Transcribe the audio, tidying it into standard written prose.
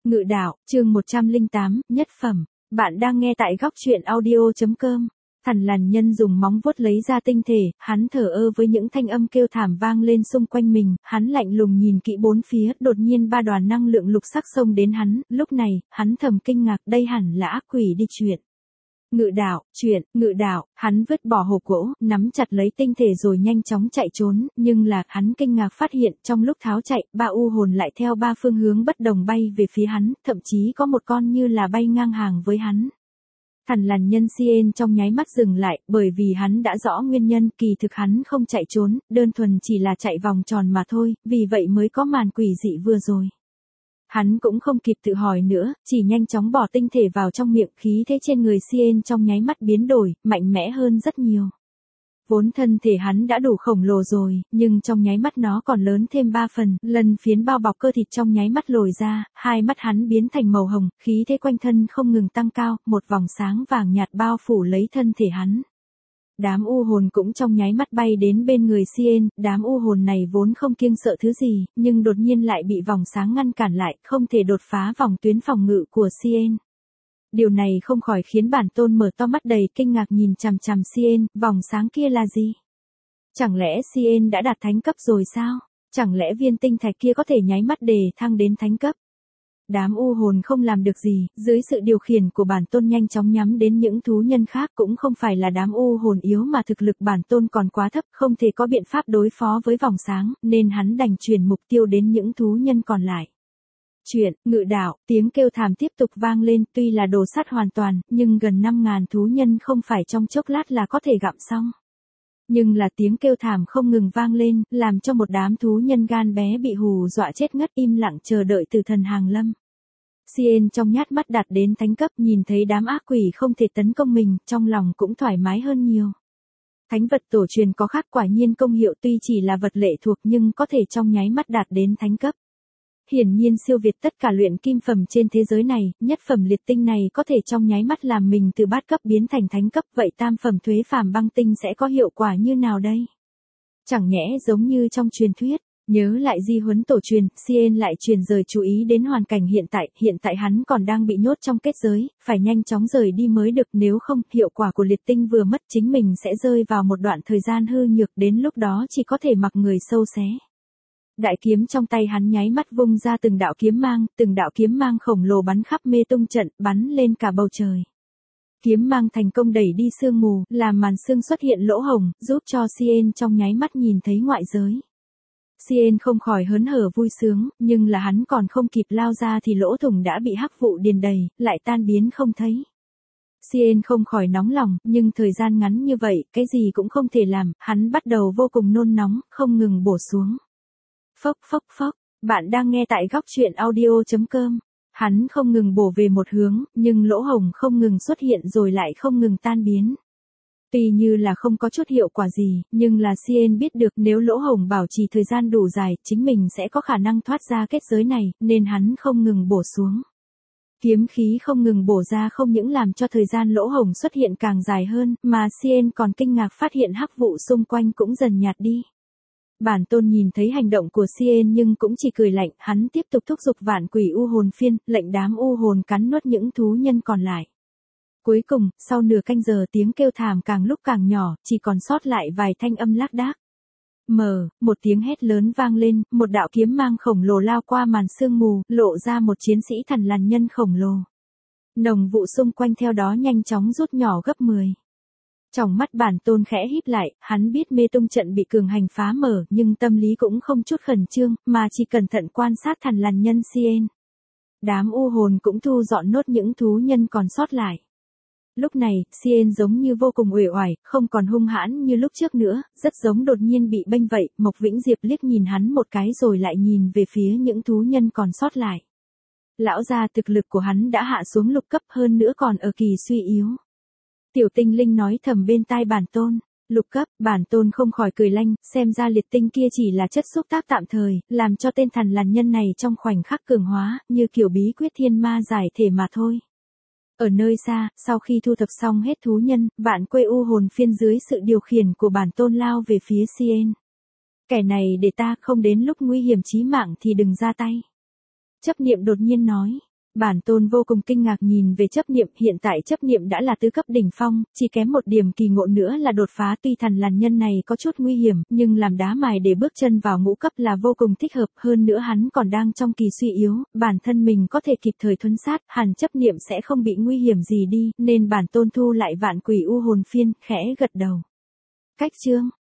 Ngự đạo, chương 108, nhất phẩm. Bạn đang nghe tại góc truyện audio.com. Thằn lằn nhân dùng móng vuốt lấy ra tinh thể, hắn thờ ơ với những thanh âm kêu thảm vang lên xung quanh mình, hắn lạnh lùng nhìn kỹ bốn phía, đột nhiên ba đoàn năng lượng lục sắc xông đến hắn, lúc này, hắn thầm kinh ngạc, đây hẳn là ác quỷ đi chuyện. Ngự đạo, hắn vứt bỏ hộp gỗ, nắm chặt lấy tinh thể rồi nhanh chóng chạy trốn, nhưng là, hắn kinh ngạc phát hiện, trong lúc tháo chạy, ba u hồn lại theo ba phương hướng bất đồng bay về phía hắn, thậm chí có một con như là bay ngang hàng với hắn. Thằn lằn nhân Sien trong nháy mắt dừng lại, bởi vì hắn đã rõ nguyên nhân, kỳ thực hắn không chạy trốn, đơn thuần chỉ là chạy vòng tròn mà thôi, vì vậy mới có màn quỷ dị vừa rồi. Hắn cũng không kịp tự hỏi nữa, chỉ nhanh chóng bỏ tinh thể vào trong miệng, khí thế trên người Sien trong nháy mắt biến đổi, mạnh mẽ hơn rất nhiều. Vốn thân thể hắn đã đủ khổng lồ rồi, nhưng trong nháy mắt nó còn lớn thêm 3 phần, lần phiến bao bọc cơ thịt trong nháy mắt lồi ra, hai mắt hắn biến thành màu hồng, khí thế quanh thân không ngừng tăng cao, một vòng sáng vàng nhạt bao phủ lấy thân thể hắn. Đám u hồn cũng trong nháy mắt bay đến bên người Sien, đám u hồn này vốn không kiêng sợ thứ gì, nhưng đột nhiên lại bị vòng sáng ngăn cản lại, không thể đột phá vòng tuyến phòng ngự của Sien. Điều này không khỏi khiến bản tôn mở to mắt đầy kinh ngạc nhìn chằm chằm Sien, vòng sáng kia là gì? Chẳng lẽ Sien đã đạt thánh cấp rồi sao? Chẳng lẽ viên tinh thạch kia có thể nháy mắt đề thăng đến thánh cấp? Đám u hồn không làm được gì, dưới sự điều khiển của bản tôn nhanh chóng nhắm đến những thú nhân khác, cũng không phải là đám u hồn yếu mà thực lực bản tôn còn quá thấp, không thể có biện pháp đối phó với vòng sáng, nên hắn đành chuyển mục tiêu đến những thú nhân còn lại. Ngự đạo, tiếng kêu thảm tiếp tục vang lên, tuy là đồ sắt hoàn toàn, nhưng gần 5.000 thú nhân không phải trong chốc lát là có thể gặm xong. Nhưng là tiếng kêu thảm không ngừng vang lên, làm cho một đám thú nhân gan bé bị hù dọa chết ngất im lặng chờ đợi từ thần hàng lâm. Sien trong nhát mắt đạt đến thánh cấp, nhìn thấy đám ác quỷ không thể tấn công mình, trong lòng cũng thoải mái hơn nhiều. Thánh vật tổ truyền có khác, quả nhiên công hiệu tuy chỉ là vật lệ thuộc nhưng có thể trong nháy mắt đạt đến thánh cấp. Hiển nhiên siêu việt tất cả luyện kim phẩm trên thế giới này, nhất phẩm liệt tinh này có thể trong nháy mắt làm mình từ bát cấp biến thành thánh cấp, vậy tam phẩm thuế phàm băng tinh sẽ có hiệu quả như nào đây? Chẳng nhẽ giống như trong truyền thuyết, nhớ lại di huấn tổ truyền, Sien lại truyền rời chú ý đến hoàn cảnh hiện tại hắn còn đang bị nhốt trong kết giới, phải nhanh chóng rời đi mới được, nếu không, hiệu quả của liệt tinh vừa mất chính mình sẽ rơi vào một đoạn thời gian hư nhược, đến lúc đó chỉ có thể mặc người sâu xé. Đại kiếm trong tay hắn nháy mắt vung ra từng đạo kiếm mang khổng lồ bắn khắp mê tung trận, bắn lên cả bầu trời. Kiếm mang thành công đẩy đi sương mù, làm màn sương xuất hiện lỗ hổng, giúp cho Sien trong nháy mắt nhìn thấy ngoại giới. Sien không khỏi hớn hở vui sướng, nhưng là hắn còn không kịp lao ra thì lỗ thủng đã bị hắc vụ điền đầy, lại tan biến không thấy. Sien không khỏi nóng lòng, nhưng thời gian ngắn như vậy, cái gì cũng không thể làm, hắn bắt đầu vô cùng nôn nóng, không ngừng bổ xuống. Phốc, bạn đang nghe tại góc truyện audio.com. Hắn không ngừng bổ về một hướng, nhưng lỗ hổng không ngừng xuất hiện rồi lại không ngừng tan biến. Tuy như là không có chút hiệu quả gì, nhưng là Sien biết được nếu lỗ hổng bảo trì thời gian đủ dài, chính mình sẽ có khả năng thoát ra kết giới này, nên hắn không ngừng bổ xuống. Kiếm khí không ngừng bổ ra không những làm cho thời gian lỗ hổng xuất hiện càng dài hơn, mà Sien còn kinh ngạc phát hiện hắc vụ xung quanh cũng dần nhạt đi. Bản tôn nhìn thấy hành động của Sien nhưng cũng chỉ cười lạnh, hắn tiếp tục thúc giục vạn quỷ u hồn phiên, lệnh đám u hồn cắn nuốt những thú nhân còn lại. Cuối cùng, sau nửa canh giờ tiếng kêu thảm càng lúc càng nhỏ, chỉ còn sót lại vài thanh âm lác đác. Một tiếng hét lớn vang lên, một đạo kiếm mang khổng lồ lao qua màn sương mù, lộ ra một chiến sĩ thằn lằn nhân khổng lồ. Nồng vụ xung quanh theo đó nhanh chóng rút nhỏ gấp 10. Trong mắt bản tôn khẽ híp lại, hắn biết mê tung trận bị cường hành phá mở, nhưng tâm lý cũng không chút khẩn trương, mà chỉ cẩn thận quan sát thằn lằn nhân Sien. Đám u hồn cũng thu dọn nốt những thú nhân còn sót lại. Lúc này, Sien giống như vô cùng uể oải, không còn hung hãn như lúc trước nữa, rất giống đột nhiên bị bênh vậy. Mộc Vĩnh Diệp liếc nhìn hắn một cái rồi lại nhìn về phía những thú nhân còn sót lại. Lão gia, thực lực của hắn đã hạ xuống lục cấp, hơn nữa còn ở kỳ suy yếu. Tiểu tinh linh nói thầm bên tai bản tôn. Lục cấp, bản tôn không khỏi cười lanh, xem ra liệt tinh kia chỉ là chất xúc tác tạm thời, làm cho tên thằn lằn nhân này trong khoảnh khắc cường hóa, như kiểu bí quyết thiên ma giải thể mà thôi. Ở nơi xa, sau khi thu thập xong hết thú nhân, vạn quê u hồn phiên dưới sự điều khiển của bản tôn lao về phía Sien. Kẻ này để ta, không đến lúc nguy hiểm chí mạng thì đừng ra tay. Chấp niệm đột nhiên nói. Bản tôn vô cùng kinh ngạc nhìn về chấp niệm, hiện tại chấp niệm đã là tứ cấp đỉnh phong, chỉ kém một điểm kỳ ngộ nữa là đột phá. Tuy Thằn Lằn Nhân này có chút nguy hiểm, nhưng làm đá mài để bước chân vào ngũ cấp là vô cùng thích hợp, hơn nữa hắn còn đang trong kỳ suy yếu, bản thân mình có thể kịp thời thuấn sát, hẳn chấp niệm sẽ không bị nguy hiểm gì đi, nên bản tôn thu lại Vạn Quỷ U Hồn Phiên, khẽ gật đầu. Cách chương